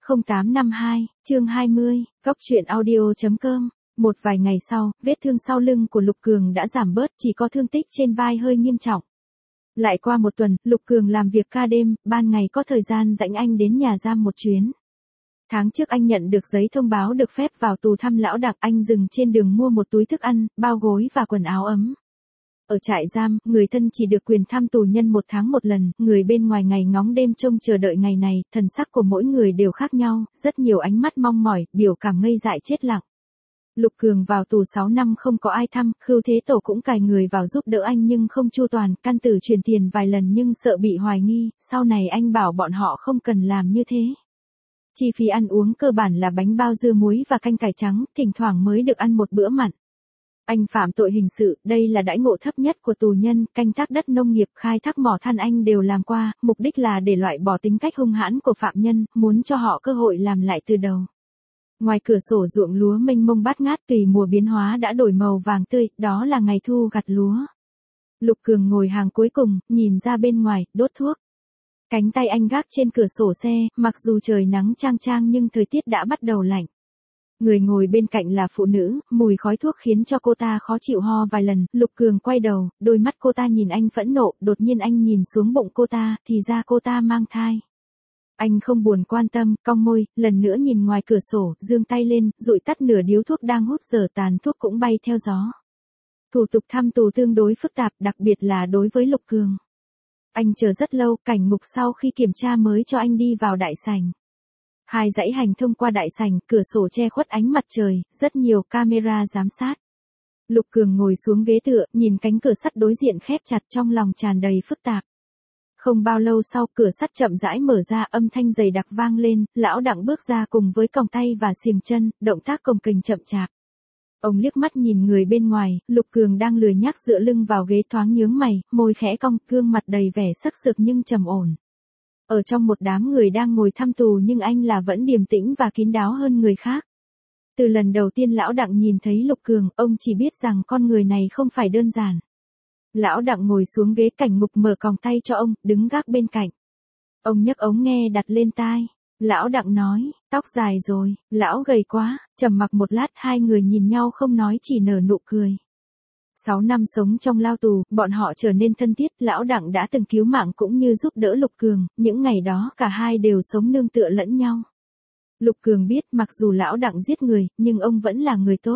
0852, chương 20, góc truyện audio.com. Một vài ngày sau, vết thương sau lưng của Lục Cường đã giảm bớt, chỉ có thương tích trên vai hơi nghiêm trọng. Lại qua một tuần, Lục Cường làm việc ca đêm, ban ngày có thời gian rảnh anh đến nhà giam một chuyến. Tháng trước anh nhận được giấy thông báo được phép vào tù thăm lão Đặng, anh dừng trên đường mua một túi thức ăn, bao gối và quần áo ấm. Ở trại giam, người thân chỉ được quyền thăm tù nhân một tháng một lần, người bên ngoài ngày ngóng đêm trông chờ đợi ngày này, thần sắc của mỗi người đều khác nhau, rất nhiều ánh mắt mong mỏi, biểu cảm ngây dại chết lặng. Lục Cường vào tù 6 năm không có ai thăm, Khưu Thế Tổ cũng cài người vào giúp đỡ anh nhưng không chu toàn, căn tử truyền tiền vài lần nhưng sợ bị hoài nghi, sau này anh bảo bọn họ không cần làm như thế. Chi phí ăn uống cơ bản là bánh bao dưa muối và canh cải trắng, thỉnh thoảng mới được ăn một bữa mặn. Anh phạm tội hình sự, đây là đãi ngộ thấp nhất của tù nhân, canh tác đất nông nghiệp, khai thác mỏ than anh đều làm qua, mục đích là để loại bỏ tính cách hung hãn của phạm nhân, muốn cho họ cơ hội làm lại từ đầu. Ngoài cửa sổ ruộng lúa mênh mông bát ngát tùy mùa biến hóa đã đổi màu vàng tươi, đó là ngày thu gặt lúa. Lục Cường ngồi hàng cuối cùng, nhìn ra bên ngoài, đốt thuốc. Cánh tay anh gác trên cửa sổ xe, mặc dù trời nắng chang chang nhưng thời tiết đã bắt đầu lạnh. Người ngồi bên cạnh là phụ nữ, mùi khói thuốc khiến cho cô ta khó chịu ho vài lần, Lục Cường quay đầu, đôi mắt cô ta nhìn anh phẫn nộ, đột nhiên anh nhìn xuống bụng cô ta, thì ra cô ta mang thai. Anh không buồn quan tâm, cong môi, lần nữa nhìn ngoài cửa sổ, giương tay lên, dụi tắt nửa điếu thuốc đang hút dở tàn thuốc cũng bay theo gió. Thủ tục thăm tù tương đối phức tạp, đặc biệt là đối với Lục Cường. Anh chờ rất lâu, cảnh ngục sau khi kiểm tra mới cho anh đi vào đại sảnh. Hai dãy hành thông qua đại sảnh, cửa sổ che khuất ánh mặt trời, rất nhiều camera giám sát. Lục Cường ngồi xuống ghế tựa, nhìn cánh cửa sắt đối diện khép chặt, trong lòng tràn đầy phức tạp. Không bao lâu sau, cửa sắt chậm rãi mở ra, âm thanh dày đặc vang lên, lão Đặng bước ra cùng với còng tay và xiềng chân, động tác cồng kềnh chậm chạp. Ông liếc mắt nhìn người bên ngoài, Lục Cường đang lười nhác dựa lưng vào ghế thoáng nhướng mày, môi khẽ cong, gương mặt đầy vẻ sắc sược nhưng trầm ổn. Ở trong một đám người đang ngồi thăm tù nhưng anh là vẫn điềm tĩnh và kín đáo hơn người khác. Từ lần đầu tiên lão Đặng nhìn thấy Lục Cường, ông chỉ biết rằng con người này không phải đơn giản. Lão Đặng ngồi xuống ghế, cảnh ngục mở còng tay cho ông, đứng gác bên cạnh. Ông nhấc ống nghe đặt lên tai. Lão Đặng nói, tóc dài rồi, lão gầy quá, trầm mặc một lát, hai người nhìn nhau không nói chỉ nở nụ cười. 6 năm sống trong lao tù, bọn họ trở nên thân thiết, lão Đặng đã từng cứu mạng cũng như giúp đỡ Lục Cường, những ngày đó cả hai đều sống nương tựa lẫn nhau. Lục Cường biết mặc dù lão Đặng giết người, nhưng ông vẫn là người tốt.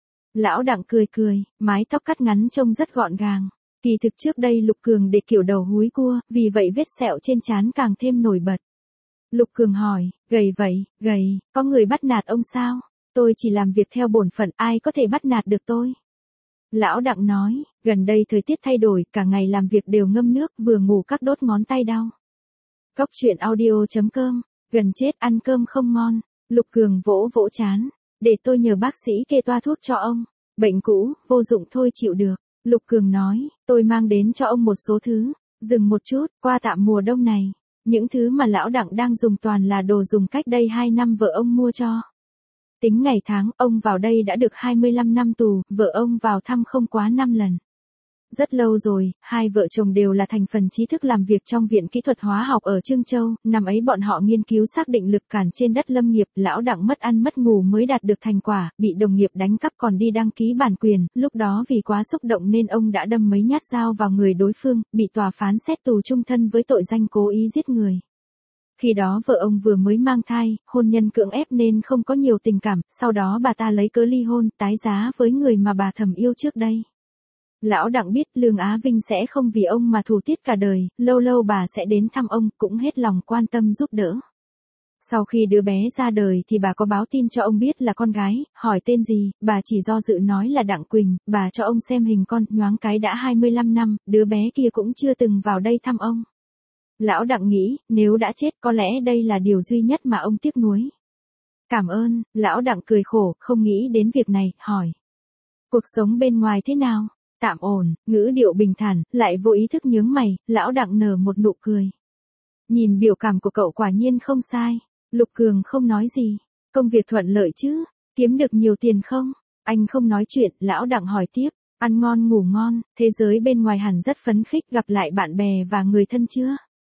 Lão Đặng cười cười, mái tóc cắt ngắn trông rất gọn gàng. Kỳ thực trước đây Lục Cường để kiểu đầu húi cua, vì vậy vết sẹo trên trán càng thêm nổi bật. Lục Cường hỏi, gầy vậy, gầy, có người bắt nạt ông sao? Tôi chỉ làm việc theo bổn phận, ai có thể bắt nạt được tôi? Lão Đặng nói, gần đây thời tiết thay đổi, cả ngày làm việc đều ngâm nước, vừa ngủ các đốt ngón tay đau. Góc truyện audio.com, gần chết ăn cơm không ngon. Lục Cường vỗ vỗ trán, để tôi nhờ bác sĩ kê toa thuốc cho ông. Bệnh cũ, vô dụng thôi chịu được. Lục Cường nói, tôi mang đến cho ông một số thứ. Dừng một chút, qua tạm mùa đông này. Những thứ mà lão Đặng đang dùng toàn là đồ dùng cách đây 2 năm vợ ông mua cho. Tính ngày tháng, ông vào đây đã được 25 năm tù, vợ ông vào thăm không quá 5 lần. Rất lâu rồi, hai vợ chồng đều là thành phần trí thức làm việc trong Viện Kỹ thuật Hóa học ở Trương Châu, năm ấy bọn họ nghiên cứu xác định lực cản trên đất lâm nghiệp, lão Đặng mất ăn mất ngủ mới đạt được thành quả, bị đồng nghiệp đánh cắp còn đi đăng ký bản quyền, lúc đó vì quá xúc động nên ông đã đâm mấy nhát dao vào người đối phương, bị tòa phán xét tù chung thân với tội danh cố ý giết người. Khi đó vợ ông vừa mới mang thai, hôn nhân cưỡng ép nên không có nhiều tình cảm, sau đó bà ta lấy cớ ly hôn, tái giá với người mà bà thầm yêu trước đây. Lão Đặng biết Lương Á Vinh sẽ không vì ông mà thù tiết cả đời, lâu lâu bà sẽ đến thăm ông, cũng hết lòng quan tâm giúp đỡ. Sau khi đứa bé ra đời thì bà có báo tin cho ông biết là con gái, hỏi tên gì, bà chỉ do dự nói là Đặng Quỳnh, bà cho ông xem hình con, nhoáng cái đã 25 năm, đứa bé kia cũng chưa từng vào đây thăm ông. Lão Đặng nghĩ, nếu đã chết có lẽ đây là điều duy nhất mà ông tiếc nuối. Cảm ơn, lão Đặng cười khổ, không nghĩ đến việc này, hỏi. Cuộc sống bên ngoài thế nào? Tạm ổn, ngữ điệu bình thản, lại vô ý thức nhướng mày, lão Đặng nở một nụ cười. Nhìn biểu cảm của cậu quả nhiên không sai. Lục Cường không nói gì. Công việc thuận lợi chứ? Kiếm được nhiều tiền không? Anh không nói chuyện, lão Đặng hỏi tiếp. Ăn ngon ngủ ngon, thế giới bên ngoài hẳn rất phấn khích, gặp lại bạn bè và người thân chưa?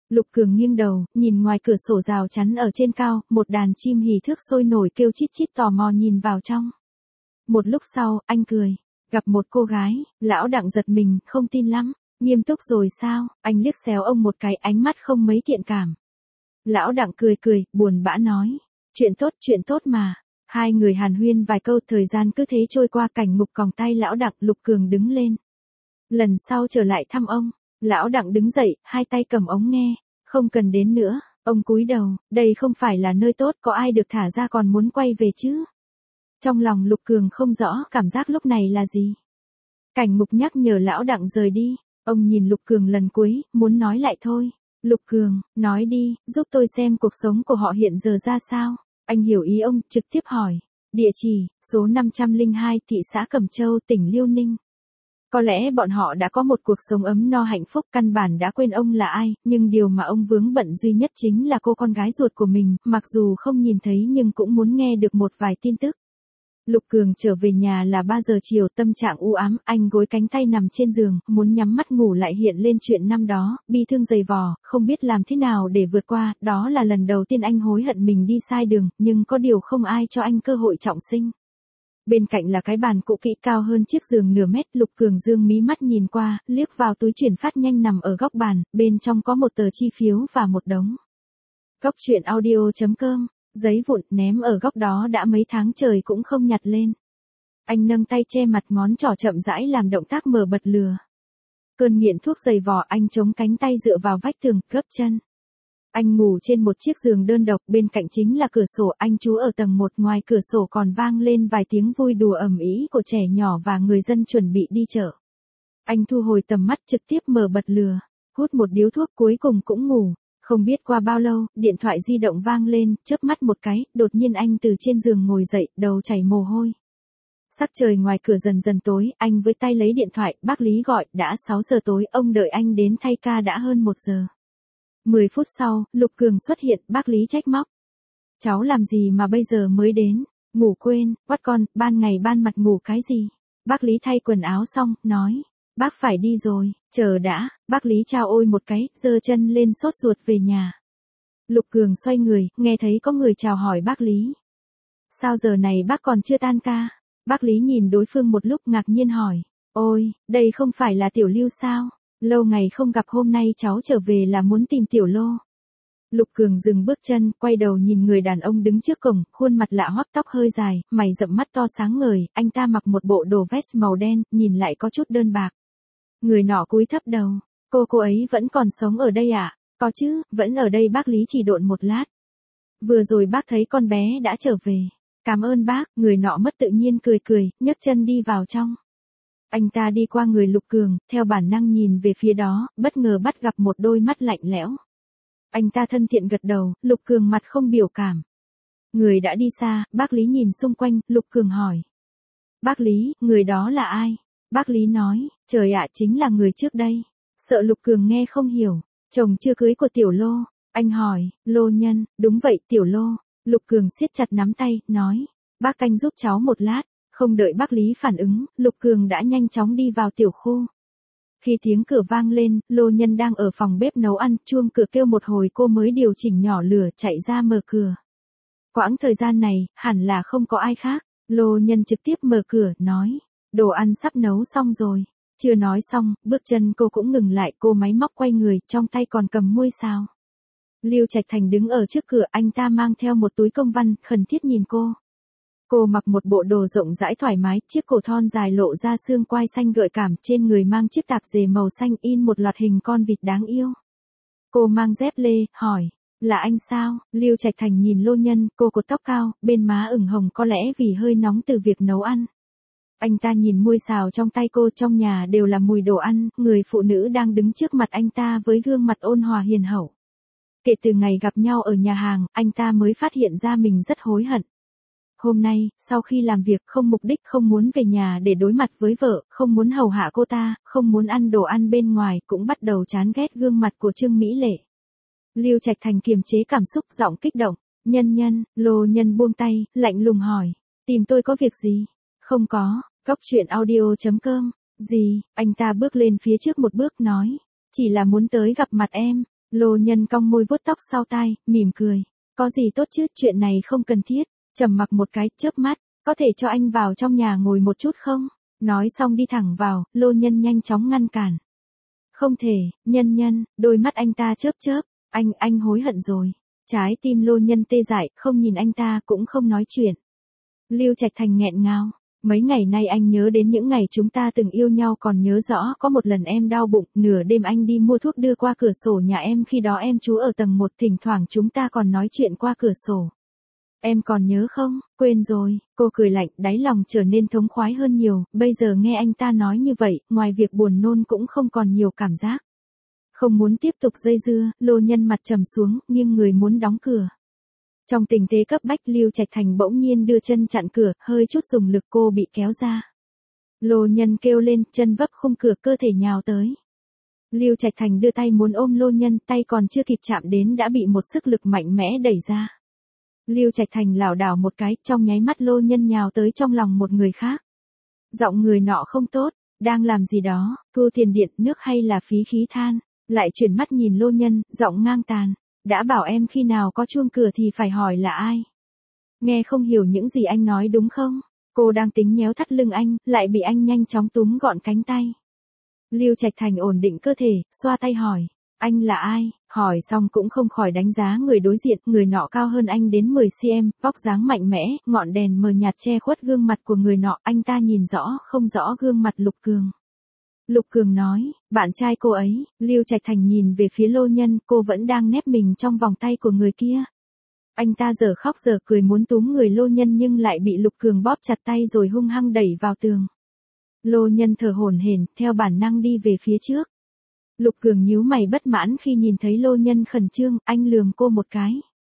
Lục Cường nghiêng đầu, nhìn ngoài cửa sổ rào chắn ở trên cao, một đàn chim hỉ thước sôi nổi kêu chít chít tò mò nhìn vào trong. Một lúc sau, anh cười. Gặp một cô gái, lão Đặng giật mình, không tin lắm. Nghiêm túc rồi sao? Anh liếc xéo ông một cái, ánh mắt không mấy thiện cảm. Lão Đặng cười cười, buồn bã nói. Chuyện tốt mà. Hai người hàn huyên vài câu, thời gian cứ thế trôi qua. Cảnh Ngục còng tay lão Đặng. Lục Cường đứng lên. Lần sau trở lại thăm ông. Lão Đặng đứng dậy, hai tay cầm ống nghe. Không cần đến nữa. Ông cúi đầu, đây không phải là nơi tốt, có ai được thả ra còn muốn quay về chứ? Trong lòng Lục Cường không rõ cảm giác lúc này là gì. Cảnh Ngục nhắc nhở lão Đặng rời đi. Ông nhìn Lục Cường lần cuối, muốn nói lại thôi. Lục Cường, nói đi, giúp tôi xem cuộc sống của họ hiện giờ ra sao. Anh hiểu ý ông, trực tiếp hỏi. Địa chỉ, số 502, thị xã Cẩm Châu, tỉnh Liêu Ninh. Có lẽ bọn họ đã có một cuộc sống ấm no hạnh phúc, căn bản đã quên ông là ai, nhưng điều mà ông vướng bận duy nhất chính là cô con gái ruột của mình, mặc dù không nhìn thấy nhưng cũng muốn nghe được một vài tin tức. Lục Cường trở về nhà là 3 giờ chiều, tâm trạng u ám, anh gối cánh tay nằm trên giường, muốn nhắm mắt ngủ lại hiện lên chuyện năm đó, bi thương dày vò, không biết làm thế nào để vượt qua, đó là lần đầu tiên anh hối hận mình đi sai đường, nhưng có điều không ai cho anh cơ hội trọng sinh. Bên cạnh là cái bàn cũ kỹ cao hơn chiếc giường nửa mét, Lục Cường dương mí mắt nhìn qua, liếc vào túi chuyển phát nhanh nằm ở góc bàn, bên trong có một tờ chi phiếu và một đống. Góc truyện audio.com, giấy vụn ném ở góc đó đã mấy tháng trời cũng không nhặt lên. Anh nâng tay che mặt, ngón trỏ chậm rãi làm động tác mở bật lừa. Cơn nghiện thuốc dày vò, anh chống cánh tay dựa vào vách tường, gấp chân. Anh ngủ trên một chiếc giường đơn độc, bên cạnh chính là cửa sổ, anh trú ở tầng 1, ngoài cửa sổ còn vang lên vài tiếng vui đùa ầm ĩ của trẻ nhỏ và người dân chuẩn bị đi chợ. Anh thu hồi tầm mắt, trực tiếp mở bật lừa, hút một điếu thuốc cuối cùng cũng ngủ. Không biết qua bao lâu, điện thoại di động vang lên, chớp mắt một cái, đột nhiên anh từ trên giường ngồi dậy, đầu chảy mồ hôi. Sắc trời ngoài cửa dần dần tối, anh với tay lấy điện thoại, bác Lý gọi, đã 6 giờ tối, ông đợi anh đến thay ca đã hơn 1 giờ. 10 phút sau, Lục Cường xuất hiện, bác Lý trách móc. Cháu làm gì mà bây giờ mới đến, ngủ quên, quát con, ban ngày ban mặt ngủ cái gì. Bác Lý thay quần áo xong, nói, bác phải đi rồi, chờ đã, bác Lý chào ôi một cái, giơ chân lên sốt ruột về nhà. Lục Cường xoay người, nghe thấy có người chào hỏi bác Lý. Sao giờ này bác còn chưa tan ca? Bác Lý nhìn đối phương một lúc ngạc nhiên hỏi, ôi, đây không phải là Tiểu Lưu sao? Lâu ngày không gặp, hôm nay cháu trở về là muốn tìm Tiểu Lô. Lục Cường dừng bước chân, quay đầu nhìn người đàn ông đứng trước cổng, khuôn mặt lạ hoắc, tóc hơi dài, mày rậm, mắt to sáng ngời, anh ta mặc một bộ đồ vest màu đen, nhìn lại có chút đơn bạc. Người nọ cúi thấp đầu, cô ấy vẫn còn sống ở đây à? Có chứ, vẫn ở đây, bác Lý chỉ độn một lát. Vừa rồi bác thấy con bé đã trở về. Cảm ơn bác, người nọ mất tự nhiên cười, nhấc chân đi vào trong. Anh ta đi qua người Lục Cường, theo bản năng nhìn về phía đó, bất ngờ bắt gặp một đôi mắt lạnh lẽo. Anh ta thân thiện gật đầu, Lục Cường mặt không biểu cảm. Người đã đi xa, bác Lý nhìn xung quanh, Lục Cường hỏi. Bác Lý, người đó là ai? Bác Lý nói, trời ạ, chính là người trước đây. Sợ Lục Cường nghe không hiểu, chồng chưa cưới của Tiểu Lô. Anh hỏi, Lô Nhân, đúng vậy, Tiểu Lô. Lục Cường siết chặt nắm tay, nói, bác canh giúp cháu một lát. Không đợi bác Lý phản ứng, Lục Cường đã nhanh chóng đi vào tiểu khu. Khi tiếng cửa vang lên, Lô Nhân đang ở phòng bếp nấu ăn, chuông cửa kêu một hồi cô mới điều chỉnh nhỏ lửa chạy ra mở cửa. Quãng thời gian này, hẳn là không có ai khác. Lô Nhân trực tiếp mở cửa, nói, đồ ăn sắp nấu xong rồi. Chưa nói xong, bước chân cô cũng ngừng lại, cô máy móc quay người, trong tay còn cầm muôi xào. Lưu Trạch Thành đứng ở trước cửa, anh ta mang theo một túi công văn, khẩn thiết nhìn cô. Cô mặc một bộ đồ rộng rãi thoải mái, chiếc cổ thon dài lộ ra xương quai xanh gợi cảm, trên người mang chiếc tạp dề màu xanh in một loạt hình con vịt đáng yêu. Cô mang dép lê, hỏi, là anh sao? Lưu Trạch Thành nhìn Lô Nhân, cô cột tóc cao, bên má ửng hồng có lẽ vì hơi nóng từ việc nấu ăn. Anh ta nhìn muôi xào trong tay cô, trong nhà đều là mùi đồ ăn, người phụ nữ đang đứng trước mặt anh ta với gương mặt ôn hòa hiền hậu. Kể từ ngày gặp nhau ở nhà hàng, anh ta mới phát hiện ra mình rất hối hận. Hôm nay, sau khi làm việc không mục đích, không muốn về nhà để đối mặt với vợ, không muốn hầu hạ cô ta, không muốn ăn đồ ăn bên ngoài, cũng bắt đầu chán ghét gương mặt của Trương Mỹ Lệ. Lưu Trạch Thành kiềm chế cảm xúc, giọng kích động. Nhân, Lô Nhân buông tay, lạnh lùng hỏi, tìm tôi có việc gì? Không có, Góc truyện audio.com, gì? Anh ta bước lên phía trước một bước, nói, chỉ là muốn tới gặp mặt em. Lô Nhân cong môi vuốt tóc sau tai, mỉm cười. Có gì tốt chứ, chuyện này không cần thiết. Trầm mặc một cái, chớp mắt. Có thể cho anh vào trong nhà ngồi một chút không? Nói xong đi thẳng vào, Lô Nhân nhanh chóng ngăn cản. Không thể, Nhân, đôi mắt anh ta chớp chớp. Anh hối hận rồi. Trái tim Lô Nhân tê dại, không nhìn anh ta cũng không nói chuyện. Lưu Trạch Thành nghẹn ngào. Mấy ngày nay anh nhớ đến những ngày chúng ta từng yêu nhau, còn nhớ rõ có một lần em đau bụng, nửa đêm anh đi mua thuốc đưa qua cửa sổ nhà em, khi đó em trú ở tầng 1, thỉnh thoảng chúng ta còn nói chuyện qua cửa sổ. Em còn nhớ không? Quên rồi, cô cười lạnh, đáy lòng trở nên thống khoái hơn nhiều, bây giờ nghe anh ta nói như vậy, ngoài việc buồn nôn cũng không còn nhiều cảm giác. Không muốn tiếp tục dây dưa, Lô Nhân mặt trầm xuống, nghiêng người muốn đóng cửa. Trong tình thế cấp bách, Lưu Trạch Thành bỗng nhiên đưa chân chặn cửa, hơi chút dùng lực cô bị kéo ra. Lô Nhân kêu lên, chân vấp khung cửa, cơ thể nhào tới. Lưu Trạch Thành đưa tay muốn ôm Lô Nhân, tay còn chưa kịp chạm đến đã bị một sức lực mạnh mẽ đẩy ra. Lưu Trạch Thành lảo đảo một cái, trong nháy mắt Lô Nhân nhào tới trong lòng một người khác. Giọng người nọ không tốt, đang làm gì đó, thu tiền điện nước hay là phí khí than, lại chuyển mắt nhìn Lô Nhân, giọng ngang tàn. Đã bảo em khi nào có chuông cửa thì phải hỏi là ai. Nghe không hiểu những gì anh nói đúng không? Cô đang tính nhéo thắt lưng anh, lại bị anh nhanh chóng túm gọn cánh tay. Lưu Trạch Thành ổn định cơ thể, xoa tay hỏi. Anh là ai? Hỏi xong cũng không khỏi đánh giá người đối diện, người nọ cao hơn anh đến 10cm, vóc dáng mạnh mẽ, ngọn đèn mờ nhạt che khuất gương mặt của người nọ, anh ta nhìn rõ, không rõ gương mặt Lục Cường. Lục Cường nói, bạn trai cô ấy. Lưu Trạch Thành nhìn về phía Lô Nhân, cô vẫn đang nép mình trong vòng tay của người kia. Anh ta giờ khóc giờ cười muốn túm người Lô Nhân nhưng lại bị Lục Cường bóp chặt tay rồi hung hăng đẩy vào tường. Lô Nhân thở hổn hển, theo bản năng đi về phía trước. Lục Cường nhíu mày bất mãn khi nhìn thấy Lô Nhân khẩn trương, anh lườm cô một cái.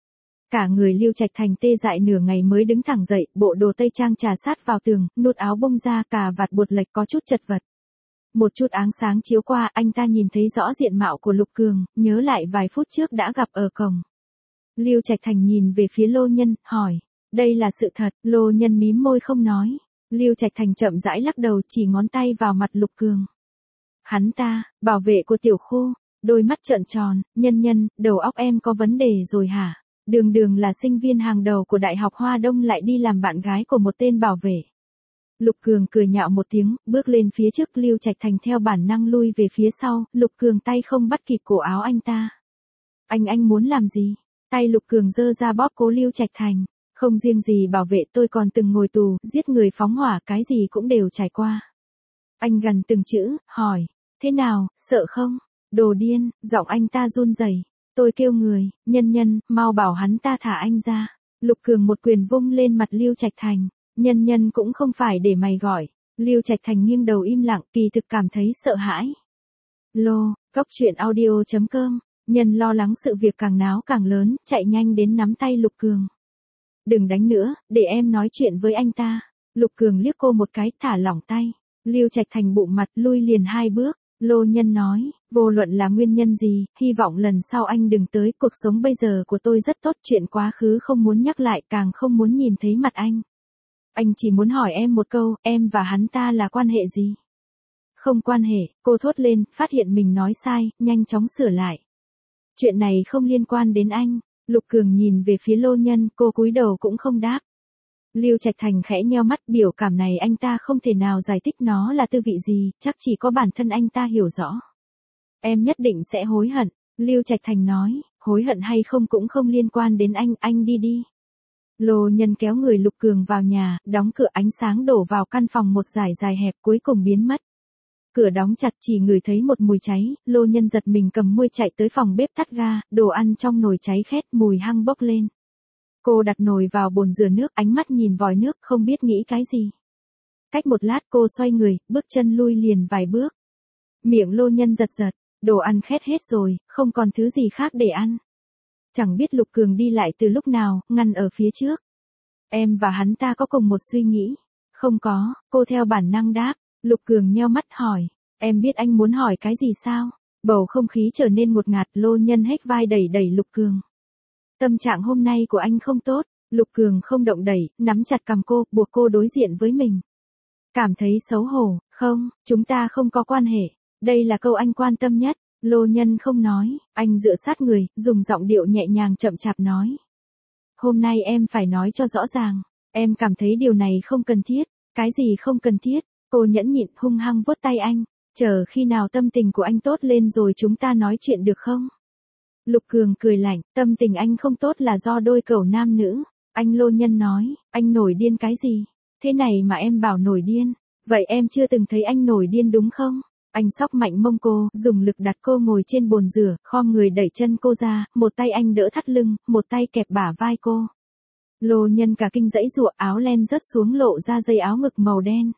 Cả người Lưu Trạch Thành tê dại nửa ngày mới đứng thẳng dậy, bộ đồ tây trang trà sát vào tường, nút áo bông ra, cà vạt buột lệch có chút chật vật. Một chút áng sáng chiếu qua, anh ta nhìn thấy rõ diện mạo của Lục Cường, nhớ lại vài phút trước đã gặp ở cổng. Lưu Trạch Thành nhìn về phía Lô Nhân, hỏi, đây là sự thật. Lô Nhân mím môi không nói. Lưu Trạch Thành chậm rãi lắc đầu, chỉ ngón tay vào mặt Lục Cường. Hắn ta, bảo vệ của tiểu khu, đôi mắt trợn tròn, Nhân, đầu óc em có vấn đề rồi hả? Đường là sinh viên hàng đầu của Đại học Hoa Đông lại đi làm bạn gái của một tên bảo vệ. Lục Cường cười nhạo một tiếng, bước lên phía trước. Lưu Trạch Thành theo bản năng lui về phía sau, Lục Cường tay không bắt kịp cổ áo anh ta. Anh muốn làm gì? Tay Lục Cường giơ ra bóp cố Lưu Trạch Thành. Không riêng gì bảo vệ, tôi còn từng ngồi tù, giết người phóng hỏa, cái gì cũng đều trải qua. Anh gần từng chữ, hỏi, thế nào, sợ không? Đồ điên, giọng anh ta run rẩy. Tôi kêu người, Nhân, mau bảo hắn ta thả anh ra. Lục Cường một quyền vung lên mặt Lưu Trạch Thành. Nhân cũng không phải để mày gọi. Lưu Trạch Thành nghiêng đầu im lặng, kỳ thực cảm thấy sợ hãi. Góc truyện audio.com. Nhân lo lắng sự việc càng náo càng lớn, chạy nhanh đến nắm tay Lục Cường. Đừng đánh nữa, để em nói chuyện với anh ta. Lục Cường liếc cô một cái, thả lỏng tay. Lưu Trạch Thành bụng mặt, lui liền 2 bước. Lô Nhân nói, vô luận là nguyên nhân gì, hy vọng lần sau anh đừng tới, cuộc sống bây giờ của tôi rất tốt, chuyện quá khứ không muốn nhắc lại, càng không muốn nhìn thấy mặt anh. Anh chỉ muốn hỏi em một câu, em và hắn ta là quan hệ gì? Không quan hệ, cô thốt lên, phát hiện mình nói sai, nhanh chóng sửa lại. Chuyện này không liên quan đến anh. Lục Cường nhìn về phía Lô Nhân, cô cúi đầu cũng không đáp. Lưu Trạch Thành khẽ nheo mắt, biểu cảm này anh ta không thể nào giải thích nó là tư vị gì, chắc chỉ có bản thân anh ta hiểu rõ. Em nhất định sẽ hối hận. Lưu Trạch Thành nói, hối hận hay không cũng không liên quan đến anh đi đi. Lô Nhân kéo người Lục Cường vào nhà, đóng cửa, ánh sáng đổ vào căn phòng một dải dài hẹp, cuối cùng biến mất. Cửa đóng chặt, chỉ ngửi thấy một mùi cháy. Lô Nhân giật mình cầm muôi chạy tới phòng bếp tắt ga, đồ ăn trong nồi cháy khét, mùi hăng bốc lên. Cô đặt nồi vào bồn rửa nước, ánh mắt nhìn vòi nước, không biết nghĩ cái gì. Cách một lát cô xoay người, bước chân lui liền vài bước. Miệng Lô Nhân giật, đồ ăn khét hết rồi, không còn thứ gì khác để ăn. Chẳng biết Lục Cường đi lại từ lúc nào, ngăn ở phía trước. Em và hắn ta có cùng một suy nghĩ. Không có, cô theo bản năng đáp. Lục Cường nheo mắt hỏi, em biết anh muốn hỏi cái gì sao? Bầu không khí trở nên ngột ngạt, Lô Nhân hếch vai đẩy Lục Cường. Tâm trạng hôm nay của anh không tốt. Lục Cường không động đẩy, nắm chặt cằm cô, buộc cô đối diện với mình. Cảm thấy xấu hổ, không, chúng ta không có quan hệ. Đây là câu anh quan tâm nhất. Lô Nhân không nói, anh dựa sát người, dùng giọng điệu nhẹ nhàng chậm chạp nói. Hôm nay em phải nói cho rõ ràng, em cảm thấy điều này không cần thiết. Cái gì không cần thiết? Cô nhẫn nhịn hung hăng vuốt tay anh, chờ khi nào tâm tình của anh tốt lên rồi chúng ta nói chuyện được không? Lục Cường cười lạnh, tâm tình anh không tốt là do đôi cẩu nam nữ. Anh Lô Nhân nói, anh nổi điên cái gì? Thế này mà em bảo nổi điên, vậy em chưa từng thấy anh nổi điên đúng không? Anh xóc mạnh mông cô, dùng lực đặt cô ngồi trên bồn rửa, khom người đẩy chân cô ra, một tay anh đỡ thắt lưng, một tay kẹp bả vai cô. Lô Nhân cả kinh giãy giụa, áo len rớt xuống lộ ra dây áo ngực màu đen.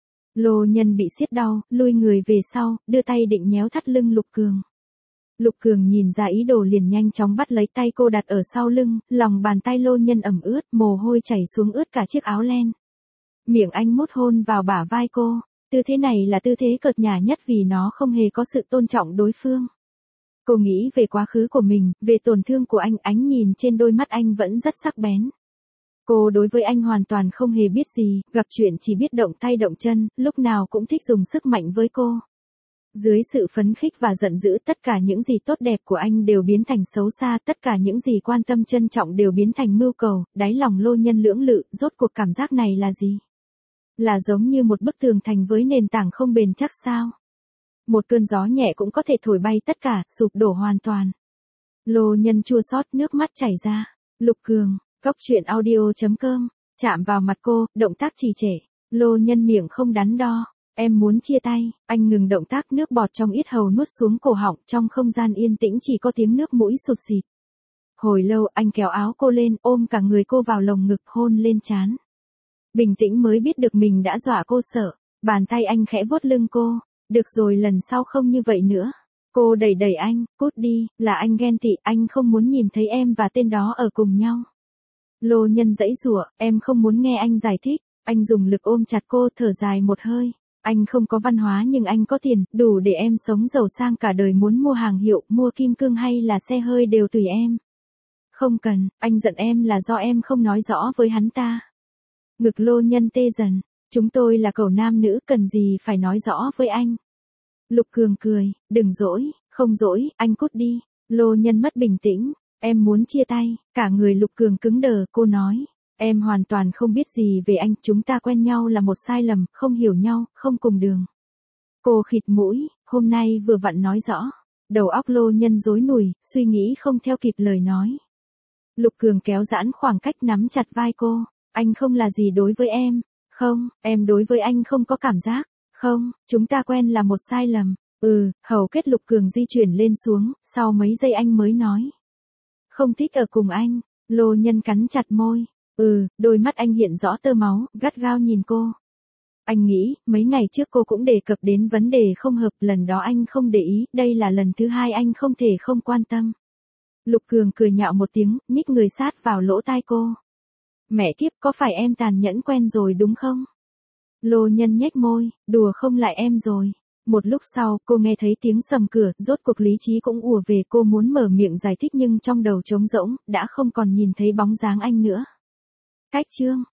Lô Nhân bị siết đau, lui người về sau, đưa tay định nhéo thắt lưng Lục Cường. Lục Cường nhìn ra ý đồ liền nhanh chóng bắt lấy tay cô đặt ở sau lưng, lòng bàn tay Lô Nhân ẩm ướt, mồ hôi chảy xuống ướt cả chiếc áo len. Miệng anh mút hôn vào bả vai cô, tư thế này là tư thế cợt nhả nhất vì nó không hề có sự tôn trọng đối phương. Cô nghĩ về quá khứ của mình, về tổn thương của anh, ánh nhìn trên đôi mắt anh vẫn rất sắc bén. Cô đối với anh hoàn toàn không hề biết gì, gặp chuyện chỉ biết động tay động chân, lúc nào cũng thích dùng sức mạnh với cô. Dưới sự phấn khích và giận dữ, tất cả những gì tốt đẹp của anh đều biến thành xấu xa, tất cả những gì quan tâm trân trọng đều biến thành mưu cầu, đáy lòng Lô Nhân lưỡng lự, rốt cuộc cảm giác này là gì? Là giống như một bức tường thành với nền tảng không bền chắc sao? Một cơn gió nhẹ cũng có thể thổi bay tất cả, sụp đổ hoàn toàn. Lô Nhân chua xót, nước mắt chảy ra. Lục Cường, Cóc truyện audio.com, chạm vào mặt cô, động tác trì trệ. Lô Nhân miệng không đắn đo. Em muốn chia tay, anh ngừng động tác, nước bọt trong yết hầu nuốt xuống cổ họng, trong không gian yên tĩnh chỉ có tiếng nước mũi sụt xịt. Hồi lâu anh kéo áo cô lên, ôm cả người cô vào lồng ngực, hôn lên trán. Bình tĩnh mới biết được mình đã dọa cô sợ, bàn tay anh khẽ vuốt lưng cô, được rồi lần sau không như vậy nữa. Cô đẩy đẩy anh, cút đi, là anh ghen tị, anh không muốn nhìn thấy em và tên đó ở cùng nhau. Lô Nhân giãy giụa, em không muốn nghe anh giải thích, anh dùng lực ôm chặt cô, thở dài một hơi. Anh không có văn hóa nhưng anh có tiền, đủ để em sống giàu sang cả đời, muốn mua hàng hiệu, mua kim cương hay là xe hơi đều tùy em. Không cần, anh giận em là do em không nói rõ với hắn ta. Ngực Lô Nhân tê dần, chúng tôi là cẩu nam nữ, cần gì phải nói rõ với anh. Lục Cường cười, đừng dỗi, không dỗi, anh cút đi. Lô Nhân mất bình tĩnh, em muốn chia tay, cả người Lục Cường cứng đờ, cô nói. Em hoàn toàn không biết gì về anh, chúng ta quen nhau là một sai lầm, không hiểu nhau, không cùng đường. Cô khịt mũi, hôm nay vừa vặn nói rõ. Đầu óc Lô Nhân rối nùi, suy nghĩ không theo kịp lời nói. Lục Cường kéo giãn khoảng cách, nắm chặt vai cô. Anh không là gì đối với em. Không, em đối với anh không có cảm giác. Không, chúng ta quen là một sai lầm. Hầu kết Lục Cường di chuyển lên xuống, sau mấy giây anh mới nói. Không thích ở cùng anh. Lô Nhân cắn chặt môi. Đôi mắt anh hiện rõ tơ máu, gắt gao nhìn cô. Anh nghĩ, mấy ngày trước cô cũng đề cập đến vấn đề không hợp, lần đó anh không để ý, đây là lần thứ hai anh không thể không quan tâm. Lục Cường cười nhạo một tiếng, nhích người sát vào lỗ tai cô. Mẹ kiếp, có phải em tàn nhẫn quen rồi đúng không? Lô Nhân nhếch môi, đùa không lại em rồi. Một lúc sau, cô nghe thấy tiếng sầm cửa, rốt cuộc lý trí cũng ùa về, cô muốn mở miệng giải thích nhưng trong đầu trống rỗng, đã không còn nhìn thấy bóng dáng anh nữa. Cách chương